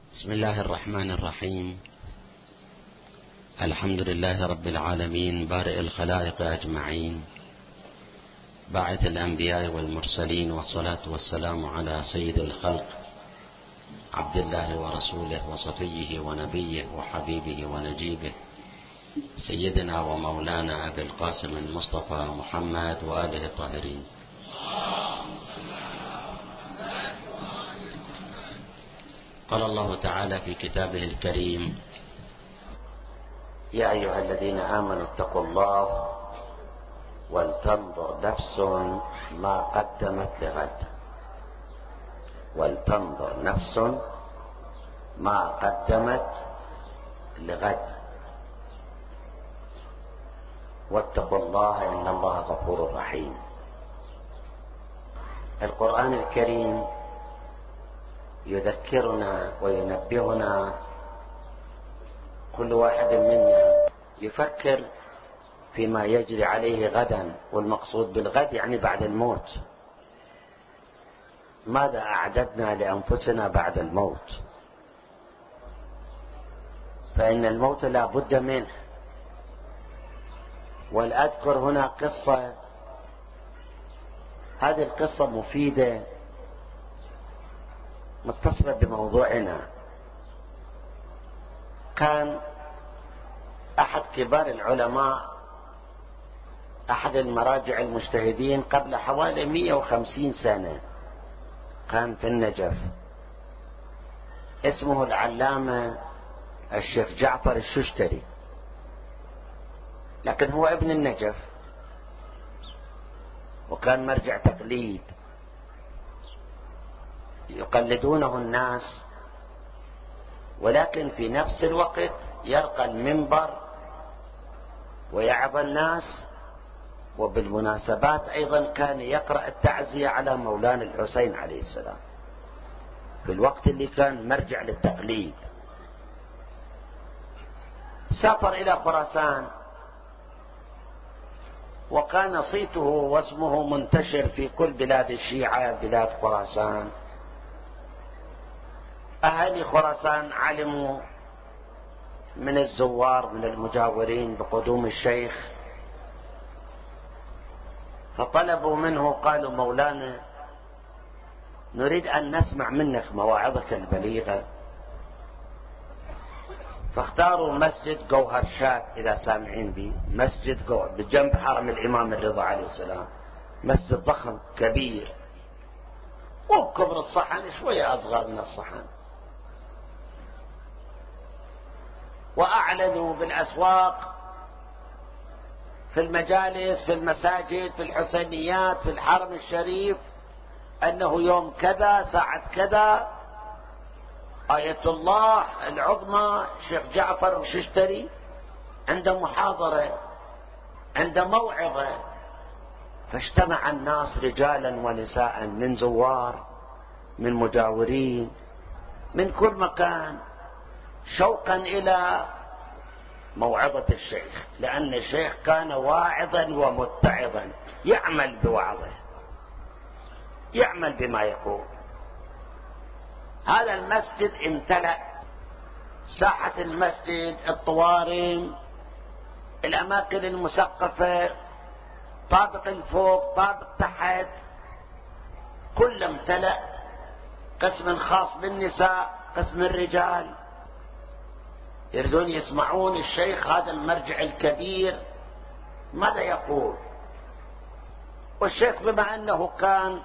بسم الله الرحمن الرحيم. الحمد لله رب العالمين، بارئ الخلائق أجمعين، باعث الأنبياء والمرسلين، والصلاة والسلام على سيد الخلق عبد الله ورسوله وصفيه ونبيه وحبيبه ونجيبه سيدنا ومولانا أبي القاسم المصطفى محمد وآله الطاهرين. قال الله تعالى في كتابه الكريم: يا أيها الذين آمنوا اتقوا الله ولتنظر نفس ما قدمت لغد. ولتنظر نفس ما قدمت لغد واتقوا الله إن الله غفور رحيم. القرآن الكريم يذكرنا وينبهنا، كل واحد منا يفكر فيما يجري عليه غدا، والمقصود بالغد يعني بعد الموت. ماذا أعددنا لأنفسنا بعد الموت؟ فإن الموت لا بد منه. ولأذكر هنا قصة، هذه القصة مفيدة متصلة بموضوعنا. كان أحد كبار العلماء، أحد المراجع المجتهدين قبل حوالي 150 سنة، كان في النجف، اسمه العلامة الشيخ جعفر الششتري، لكن هو ابن النجف وكان مرجع تقليد، يقلدونه الناس، ولكن في نفس الوقت يرقى المنبر ويعظ الناس. وبالمناسبات أيضا كان يقرأ التعزية على مولانا الحسين عليه السلام في الوقت اللي كان مرجع للتقليد. سافر إلى خراسان، وكان صيته واسمه منتشر في كل بلاد الشيعة، بلاد خراسان. أهالي خراسان علموا من الزوار من المجاورين بقدوم الشيخ، فطلبوا منه، قالوا: مولانا نريد أن نسمع منك مواعظك البليغة. فاختاروا مسجد جوهر شاد، إذا سامعين به، مسجد جوهر بجنب حرم الإمام الرضا عليه السلام، مسجد ضخم كبير، وبكبر الصحن شوية أصغر من الصحن. وأعلنوا بالأسواق، في المجالس، في المساجد، في الحسينيات، في الحرم الشريف، أنه يوم كذا ساعة كذا آية الله العظمى شيخ جعفر الششتري عند محاضرة، عند موعظة. فاجتمع الناس رجالا ونساء، من زوار، من مجاورين، من كل مكان، شوقا إلى موعظة الشيخ، لأن الشيخ كان واعظا ومتعظا، يعمل بوعظه، يعمل بما يقول. هذا المسجد امتلأ، ساحة المسجد، الطوارم، الأماكن المسقفة، طابق الفوق، طابق تحت، كل امتلأ. قسم خاص بالنساء، قسم الرجال، يريدون يسمعون الشيخ هذا المرجع الكبير ماذا يقول. والشيخ بما أنه كان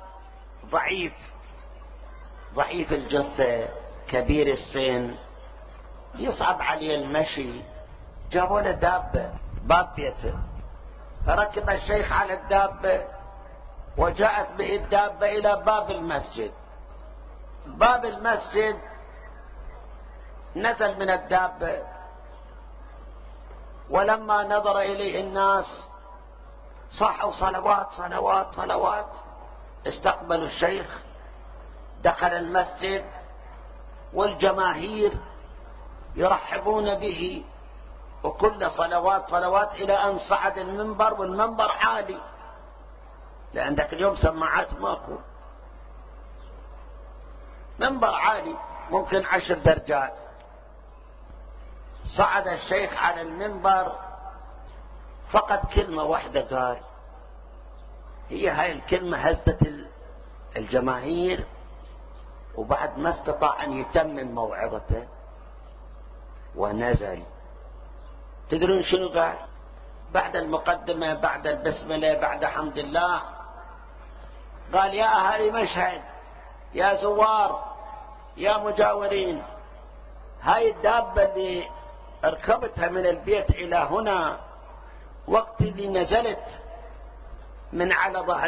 ضعيف الجثة، كبير السن، يصعب عليه المشي، جابوا له دابة باب بيته، فركب الشيخ على الدابة وجاءت به الدابة إلى باب المسجد. باب المسجد، نزل من الدابة، ولما نظر إليه الناس صاحوا صلوات صلوات صلوات، استقبلوا الشيخ، دخل المسجد والجماهير يرحبون به، وكل صلوات صلوات، إلى أن صعد المنبر، والمنبر عالي، لأن ذاك اليوم سماعات ماكو، منبر عالي. ممكن 10 درجات. صعد الشيخ على المنبر، فقط كلمة واحدة قال، هي هاي الكلمة هزت الجماهير، وبعد ما استطاع أن يتمم موعظته ونزل. تدرون شنو قال بعد المقدمة، بعد البسملة، بعد حمد الله؟ قال: يا أهالي مشهد، يا زوار، يا مجاورين، هاي الدابة اللي اركبتها من البيت إلى هنا، وقت اللي نزلت من على ظهر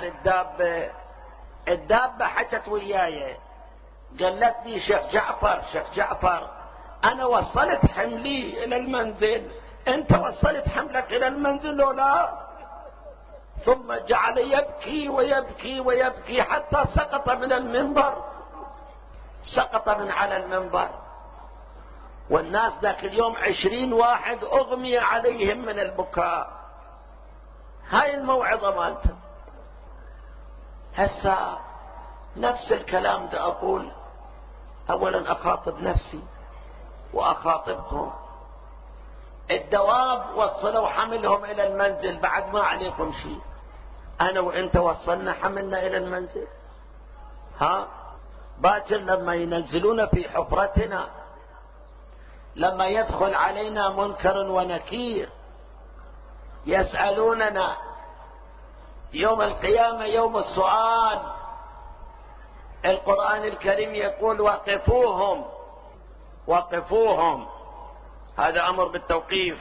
الدابة حكت وياي، قالت لي: شيخ جعفر، أنا وصلت حملي إلى المنزل، أنت وصلت حملك إلى المنزل ولا؟ ثم جعل يبكي ويبكي ويبكي حتى سقط من المنبر، سقط من على المنبر. والناس ذاك اليوم 20 واحد أغمي عليهم من البكاء. هاي الموعظة مالته. هسا نفس الكلام ده أقول، أولا أخاطب نفسي وأخاطبكم. الدواب وصلوا حملهم إلى المنزل، بعد ما عليكم شيء. أنا وإنت وصلنا حملنا إلى المنزل. باكر لما ينزلون في حفرتنا، لما يدخل علينا منكر ونكير يسألوننا يوم القيامة، يوم السؤال، القرآن الكريم يقول: وقفوهم. هذا أمر بالتوقيف.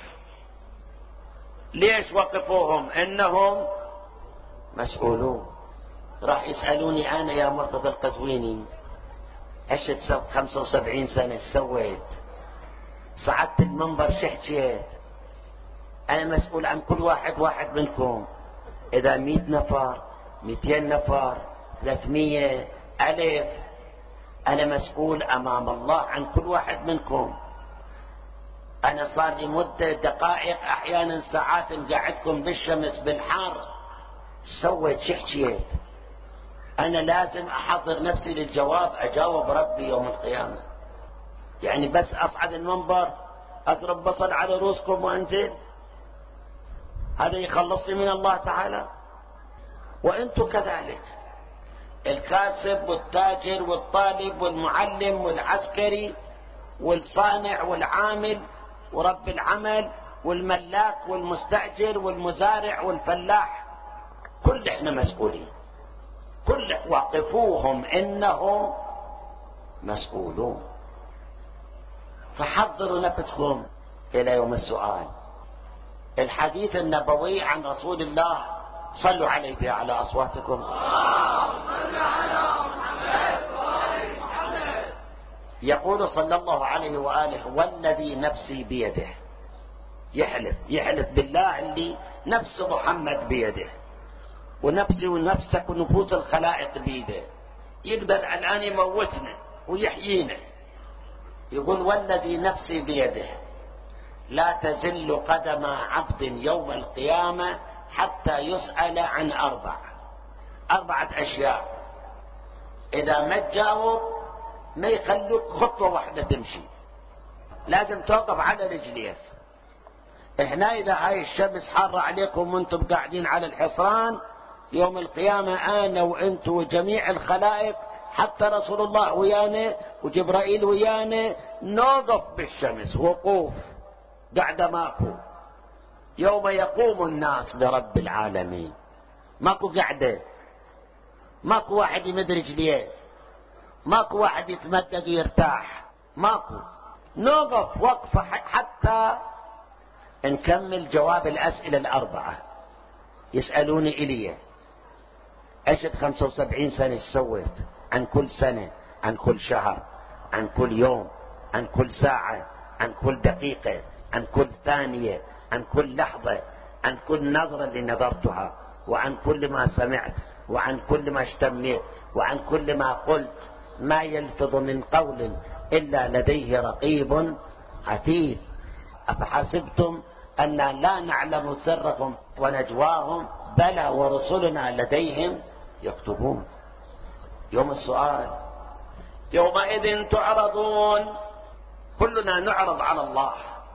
ليش وقفوهم؟ إنهم مسؤولون. راح يسألوني أنا يا مرتضى القزويني: ايش تسوي 75 سنة سويت؟ صعدت المنبر شحكيت؟ أنا مسؤول عن كل واحد منكم. إذا 100 نفر، 200 نفر، 300، 1000، أنا مسؤول أمام الله عن كل واحد منكم. أنا صار لي مدة دقائق، أحيانا ساعات، قاعدكم بالشمس بالحر، سويت شحكيت؟ أنا لازم أحضر نفسي للجواب، أجاوب ربي يوم القيامة. يعني بس أصعد المنبر أضرب بصل على رؤوسكم وأنزل، هذا يخلصني من الله تعالى؟ وأنتم كذلك، الكاسب والتاجر والطالب والمعلم والعسكري والصانع والعامل ورب العمل والملاك والمستأجر والمزارع والفلاح، كل احنا مسؤولين. كل وقفوهم إنهم مسؤولون. فحضروا نفسكم إلى يوم السؤال. الحديث النبوي عن رسول الله، صلوا عليه بأعلى أصواتكم. يقول صلى الله عليه وآله: والذي نفسي بيده. يحلف بالله اللي نفس محمد بيده، ونفسي ونفسك ونفوس الخلائق بيده، يقدر الآن يموتنا ويحيينا. يقول: والذي نفسي بيده لا تزل قدم عبد يوم القيامة حتى يسأل عن 4 أشياء. إذا ما تجاوب ما يخلوك خطوة واحدة تمشي، لازم توقف على رجليك. احنا إذا هاي الشمس حارة عليكم وانتم قاعدين على الحصان، يوم القيامة أنا وأنتم وجميع الخلائق، حتى رسول الله ويانا وجبرائيل ويانا، نوقف بالشمس وقوف، قاعد ماكو. يوم يقوم الناس لرب العالمين، ماكو قاعدة، ماكو واحد يمد رجليه، ماكو واحد يتمدد ويرتاح، ماكو. نوقف وقفة حتى نكمل جواب الأسئلة 4. يسألوني إلي: عشت 75 سنة سويت؟ عن كل سنة، عن كل شهر، عن كل يوم، عن كل ساعة، عن كل دقيقة، عن كل ثانية، عن كل لحظة، عن كل نظرة اللي نظرتها، وعن كل ما سمعت، وعن كل ما اشتميت، وعن كل ما قلت. ما يلفظ من قول إلا لديه رقيب عتيد. أفحسبتم أن لا نعلم سرهم ونجواهم؟ بلى ورسلنا لديهم يكتبون. يوم السؤال يومئذ تعرضون، كلنا نعرض على الله.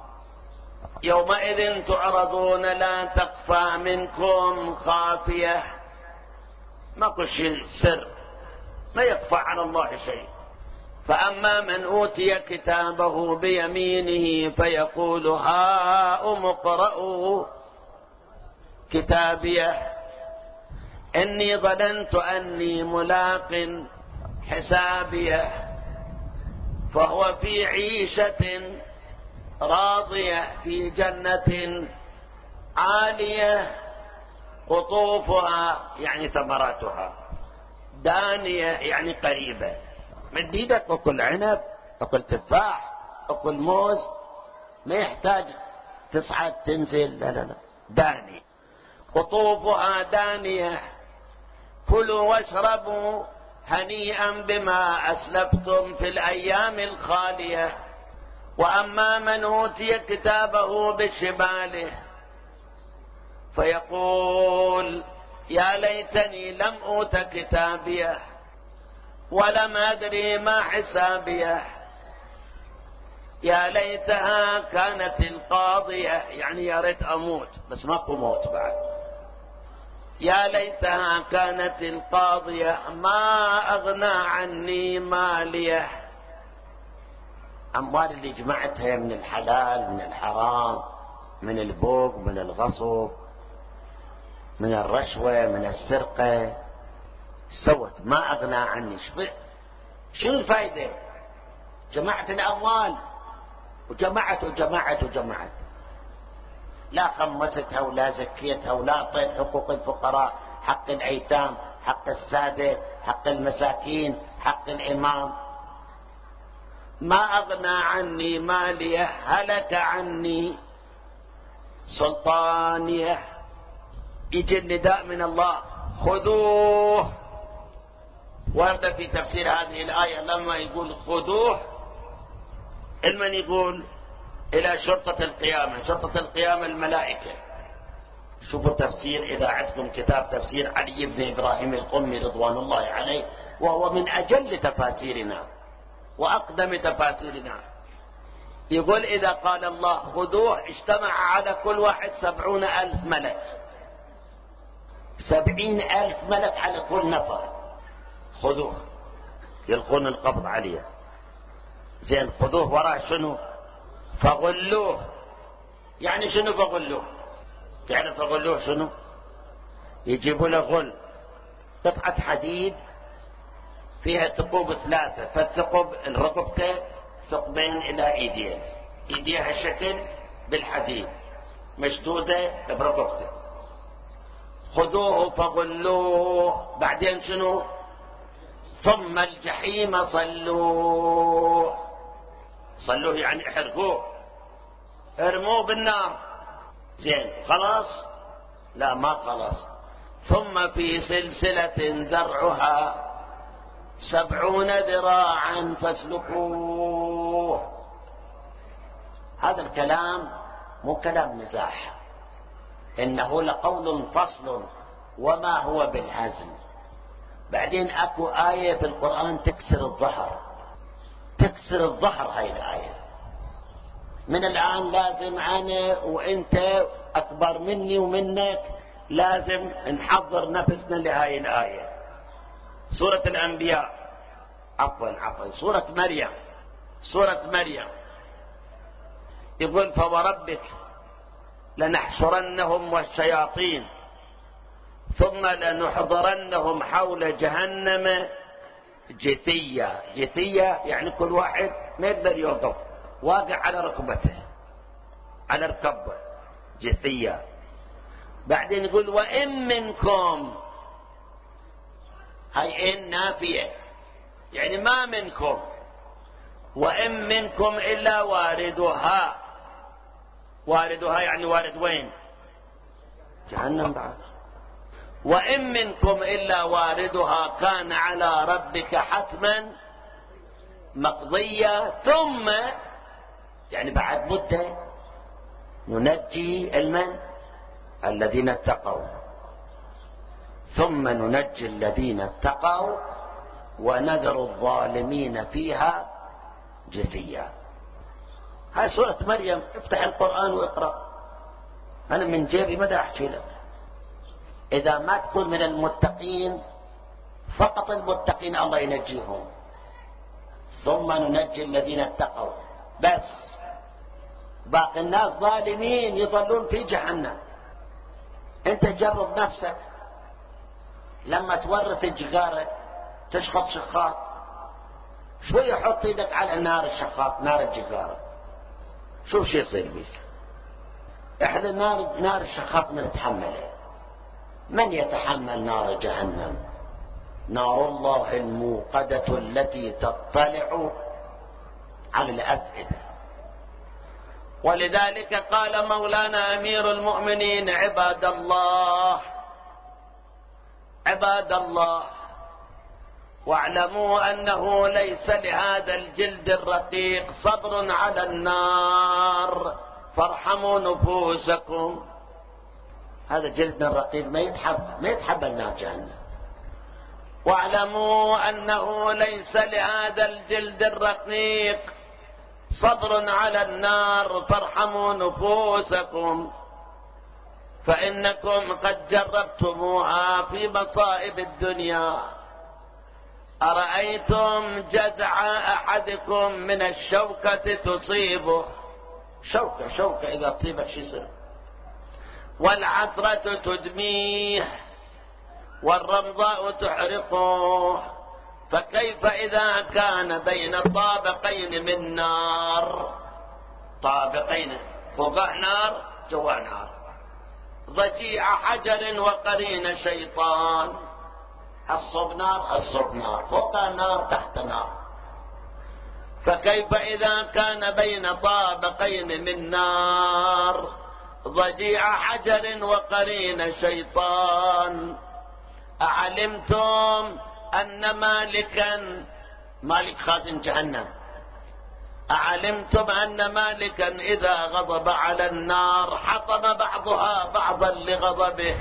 يومئذ تعرضون لا تخفى منكم خافية، ماكو شيء سر، ما يخفى على الله شيء. فأما من أوتي كتابه بيمينه فيقول هاؤم اقرءوا كتابيه إني ظننت أني ملاق حسابيه فهو في عيشة راضية في جنة عالية قطوفها يعني ثمراتها دانية يعني قريبة من ايدك. اكل عنب، اكل تفاح، اكل موز، ما يحتاج تصعد تنزل، لا لا لا، دانية قطوفها دانية كلوا واشربوا هنيئا بما أسلفتم في الأيام الخالية. وأما من أوتي كتابه بشماله فيقول يا ليتني لم أوت كتابيه ولم أدري ما حسابيه يا ليتها كانت القاضية يعني يا ريت أموت، بس ماكو موت بعد. يا ليتها كانت القاضية ما أغنى عني ماليه. أموال اللي جمعتها من الحلال من الحرام، من البوق من الغصب من الرشوة من السرقة، سوت ما أغنى عني. شو الفائدة؟ جمعت الأموال وجمعت وجمعت وجمعت، لا خمستها ولا زكيتها ولا أعطيت حقوق الفقراء، حق الأيتام، حق السادة، حق المساكين، حق الإمام. ما أغنى عني ماليه هلك عني سلطانيه. يجي النداء من الله خذوه. ورد في تفسير هذه الآية لما يقول خذوه المن يقول إلى شرطة القيامة. شرطة القيامة الملائكة. شوفوا التفسير إذا عندكم كتاب تفسير علي بن إبراهيم القمي رضوان الله عليه، وهو من أجل تفاسيرنا وأقدم تفاسيرنا. يقول إذا قال الله خذوه اجتمع على كل واحد 70,000 ملك، 70,000 ملك على كل نفر. خذوه يلقون القبض عليه. زين خذوه وراه شنو؟ فغلوه. يعني شنو فغلوه؟ تعرف فغلوه شنو؟ يجيبوا له غل، قطعة حديد فيها ثقوب 3، فالثقوب الرقبته ثقبين إلى إيديه، إيديها الشكل بالحديد مشدودة برقبته. خذوه فغلوه. بعدين شنو؟ ثم الجحيم صلوه. صلوه يعني احرقوه، ارموه بالنار. زين خلاص؟ لا ما خلاص. ثم في سلسلة ذرعها 70 ذراعا فاسلكوه. هذا الكلام مو كلام مزاح، إنه لقول فصل وما هو بالهزل. بعدين اكو آية في القرآن تكسر الظهر، تكسر الظهر. هاي الآية من الآن لازم أنا وإنت أكبر مني ومنك لازم نحضر نفسنا لهاي الآية. سورة الأنبياء، عفوا سورة مريم. سورة مريم يقول فوربك لنحشرنهم والشياطين ثم لنحضرنهم حول جهنم جثية. جثية يعني كل واحد ما يقدر يوقف، واقع على ركبته، على ركبه، جثية. بعدين يقول وإن منكم، هاي إن نافية يعني ما منكم، وإن منكم إلا واردها. واردها يعني وارد وين؟ جهنم بعد. وإن منكم إلا واردها كان على ربك حتما مقضية. ثم يعني بعد مدة ننجي الذين اتقوا. ثم ننجي الذين اتقوا ونذر الظالمين فيها جثيا. هاي سورة مريم، افتح القرآن واقرأ. أنا من جيبي ماذا أحكي لك؟ إذا ما تكون من المتقين فقط المتقين الله ينجيهم، ثم ننجي الذين اتقوا بس، باقي الناس ظالمين يظلون في جهنم. انت جرب نفسك لما تورث الجغارة تشخط شخاط، شوية حط ايدك على نار الشخاط، نار الجغارة، شوف شو يصير بيك. احنا نار الشخاط من نتحمله، من يتحمل نار جهنم؟ نار الله الموقدة التي تطلع على الأفئدة. ولذلك قال مولانا أمير المؤمنين: عباد الله عباد الله، واعلموا أنه ليس لهذا الجلد الرقيق صبر على النار فارحموا نفوسكم. هذا جلدنا الرقيق ما يتحمل نار جهنم. واعلموا أنه ليس لهذا الجلد الرقيق صبر على النار فارحموا نفوسكم، فإنكم قد جربتموها في مصائب الدنيا. أرأيتم جزع أحدكم من الشوكة تصيبه، شوكة إذا تصيبك شو يصير؟ والعثرة تدميه والرمضاء تحرقه، فكيف إذا كان بين طابقين من نار، طابقين فوق نار جوا نار، ضجيع حجر وقرين شيطان، الصب نار فوق نار تحت نار، فكيف إذا كان بين طابقين من نار ضجيع حجر وقرين شيطان. أعلمتم أن مالك خازن جهنم، أعلمتم أن مالكا إذا غضب على النار حطم بعضها بعضا لغضبه،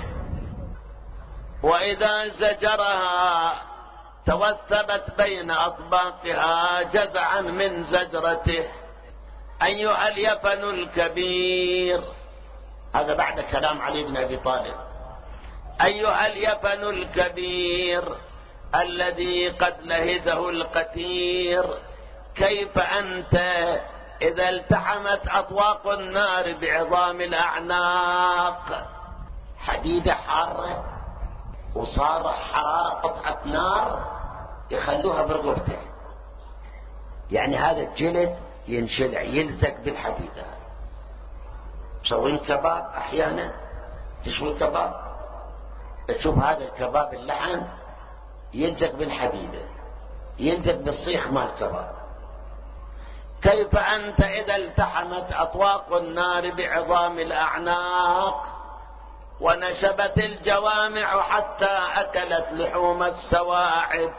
وإذا زجرها توثبت بين أطباقها جزعا من زجرته. أيها اليفن الكبير، هذا بعد كلام علي بن أبي طالب، أيها اليفن الكبير الذي قد لهزه القتير، كيف أنت إذا التحمت أطواق النار بعظام الأعناق؟ حديدة حارة وصار حرارة قطعة نار يخلوها برغبته، يعني هذا الجلد ينشلع يلزق بالحديدة. تسوين كباب أحيانا، تشوي كباب تشوف هذا الكباب اللحم يلزق بالحديدة، يلزق بالصيخ مال الكباب. كيف أنت إذا التحمت أطواق النار بعظام الأعناق ونشبت الجوامع حتى أكلت لحوم السواعد؟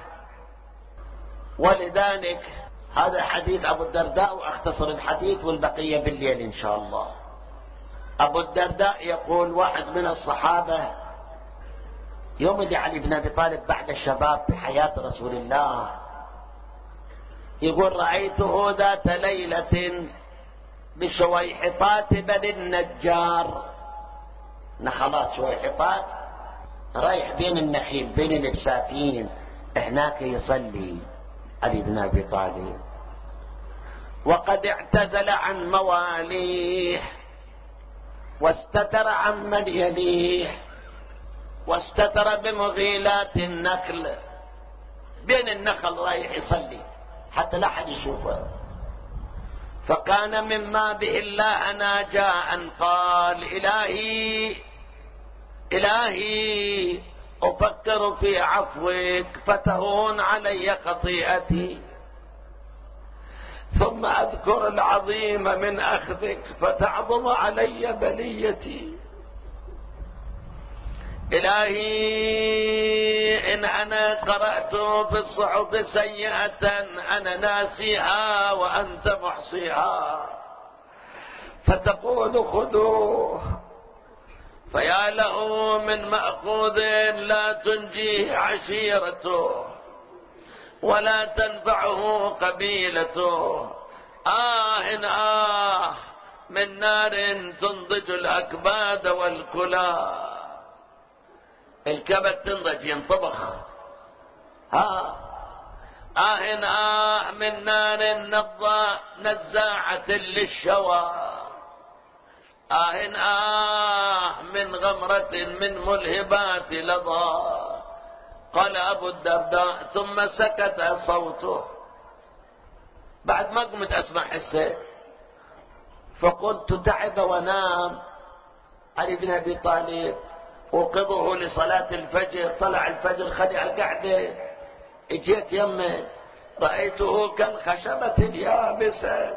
ولذلك هذا حديث أبو الدرداء، وأختصر الحديث والبقية بالليل إن شاء الله. أبو الدرداء يقول: واحد من الصحابة يوم اللي علي بن أبي طالب بعد الشباب بحياة رسول الله، يقول: رأيته ذات ليلة بشويحطات بني النجار، نخلات شويحطات رايح بين النخيل بين البساتين، هناك يصلي علي بن أبي طالب، وقد اعتزل عن مواليه واستتر عن من يليه، واستتر بمغيلات النخل، بين النخل رايح يصلي حتى لا أحد يشوفه. فكان مما به الله ناجا أن قال: إلهي أفكر في عفوك فتهون علي خطيئتي، ثم أذكر العظيم من أخذك فتعظم علي بليتي. إلهي إن أنا قرأت في الصحف سيئة أنا ناسيها وأنت محصيها، فتقول خذوه، فيا له من مأخوذ لا تنجيه عشيرته، ولا تنفعه قبيلته. من نار تنضج الأكباد والكلى. الكبد تنضج ينطبخ. من نار نزاعة للشوى. من غمرة من ملهبات لظى. قال أبو الدرداء ثم سكت صوته. بعد ما قمت أسمع حسه فقلت تعب ونام علي بن أبي طالب، وقظه لصلاة الفجر. طلع الفجر خلع القعدة، اجيت يمه رأيته كالخشبة اليابسة،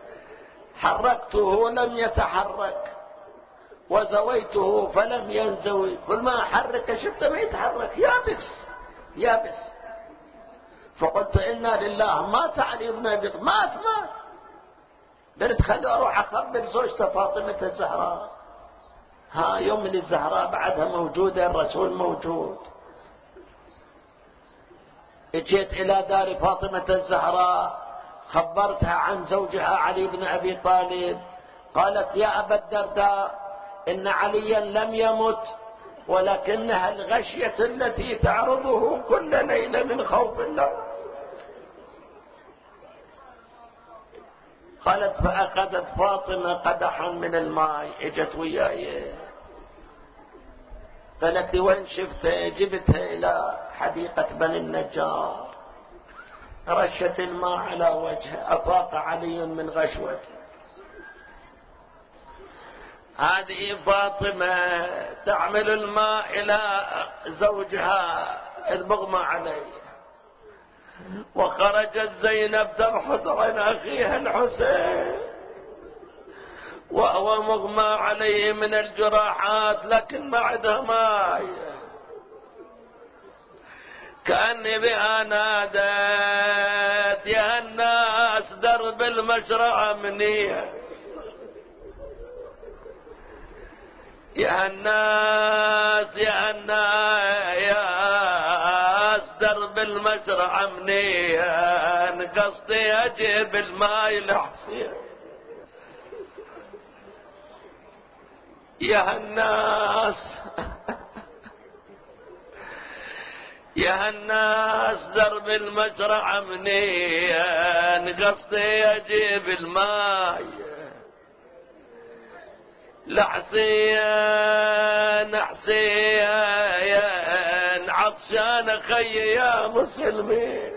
حركته لم يتحرك، وزويته فلم ينزوي. كل ما أحرك شفته ما يتحرك، يابس. فقلت إنا لله. مات علي بن أبي طالب، مات. قلت خلي أروح أخبر زوجته فاطمة الزهراء. يوم الزهراء بعدها موجودة، الرسول موجود. اجيت إلى دار فاطمة الزهراء، خبرتها عن زوجها علي بن أبي طالب. قالت يا أبا الدرداء إن عليا لم يمت، ولكنها الغشية التي تعرضه كل ليلة من خوف الله. قالت فأخذت فاطمة قدحا من الماء، اجت وياي قالت لي وين شفتها؟ جبتها إلى حديقة بني النجار، رشت الماء على وجهه، أفاق علي من غشوته. هذه فاطمة تعمل الماء إلى زوجها المغمى عليه. وخرجت زينب تبحث عن أخيها الحسين وهو مغمى عليه من الجراحات، لكن ما عندها ماء. كأني بها نادت يا الناس درب المشرعة منية، يا الناس درب المشرعة منية، قصدي أجيب الماء لحسين. يا الناس درب المشرعة منية، قصدي أجيب الماء لحسين. عطشان خي يا مسلمين،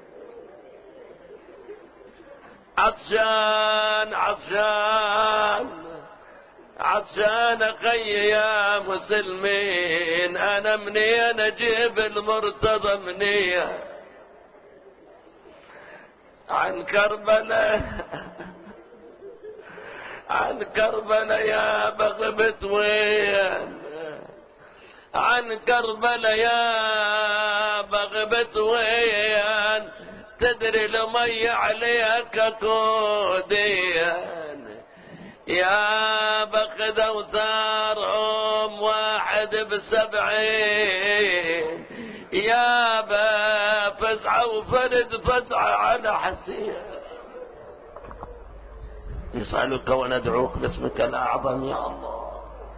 عطشان خي يا مسلمين. أنا منين أجيب المرتضى منية عن كربلاء يا بغبت وين، عن كربلاء يا بغبت وين، تدري المي عليك كودين. يا بخد أوتارهم واحد ب70، يا فزعة وفرد فزعة على حسين. نسألك وندعوك باسمك الأعظم يا الله.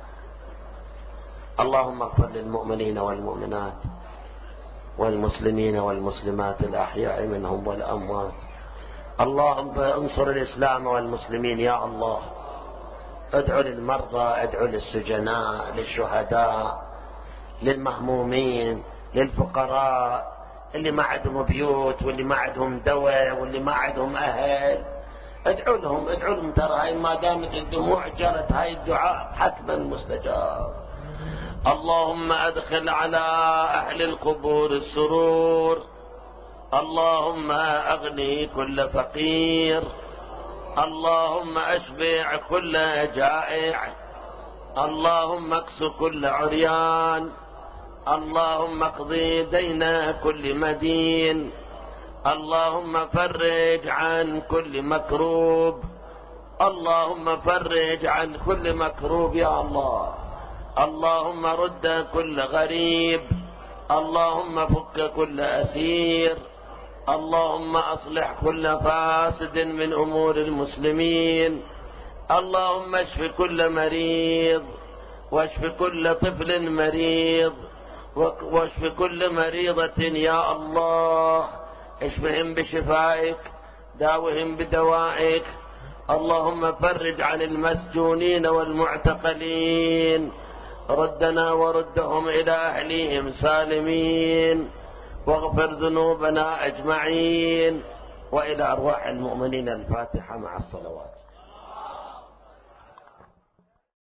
اللهم اغفر للمؤمنين والمؤمنات والمسلمين والمسلمات الأحياء منهم والأموات. اللهم انصر الإسلام والمسلمين يا الله. ادعو للمرضى، ادعو للسجناء، للشهداء، للمهمومين، للفقراء اللي ما عندهم بيوت واللي ما عندهم دواء واللي ما عندهم أهل. ادعو لهم ترى هاي ما دامت الدموع جرت هاي الدعاء حتما مستجاب. اللهم ادخل على أهل القبور السرور. اللهم اغني كل فقير. اللهم اشبع كل جائع. اللهم اكس كل عريان. اللهم اقضي دين كل مدين. اللهم فرج عن كل مكروب. اللهم فرج عن كل مكروب يا الله. اللهم رد كل غريب. اللهم فك كل أسير. اللهم أصلح كل فاسد من أمور المسلمين، اللهم اشف كل مريض، واشف كل طفل مريض، واشف كل مريضة يا الله، اشفهم بشفائك، داوهم بدوائك. اللهم فرج عن المسجونين والمعتقلين، ردنا وردهم إلى أهليهم سالمين، واغفر ذنوبنا أجمعين. وإلى أرواح المؤمنين الفاتحة مع الصلوات.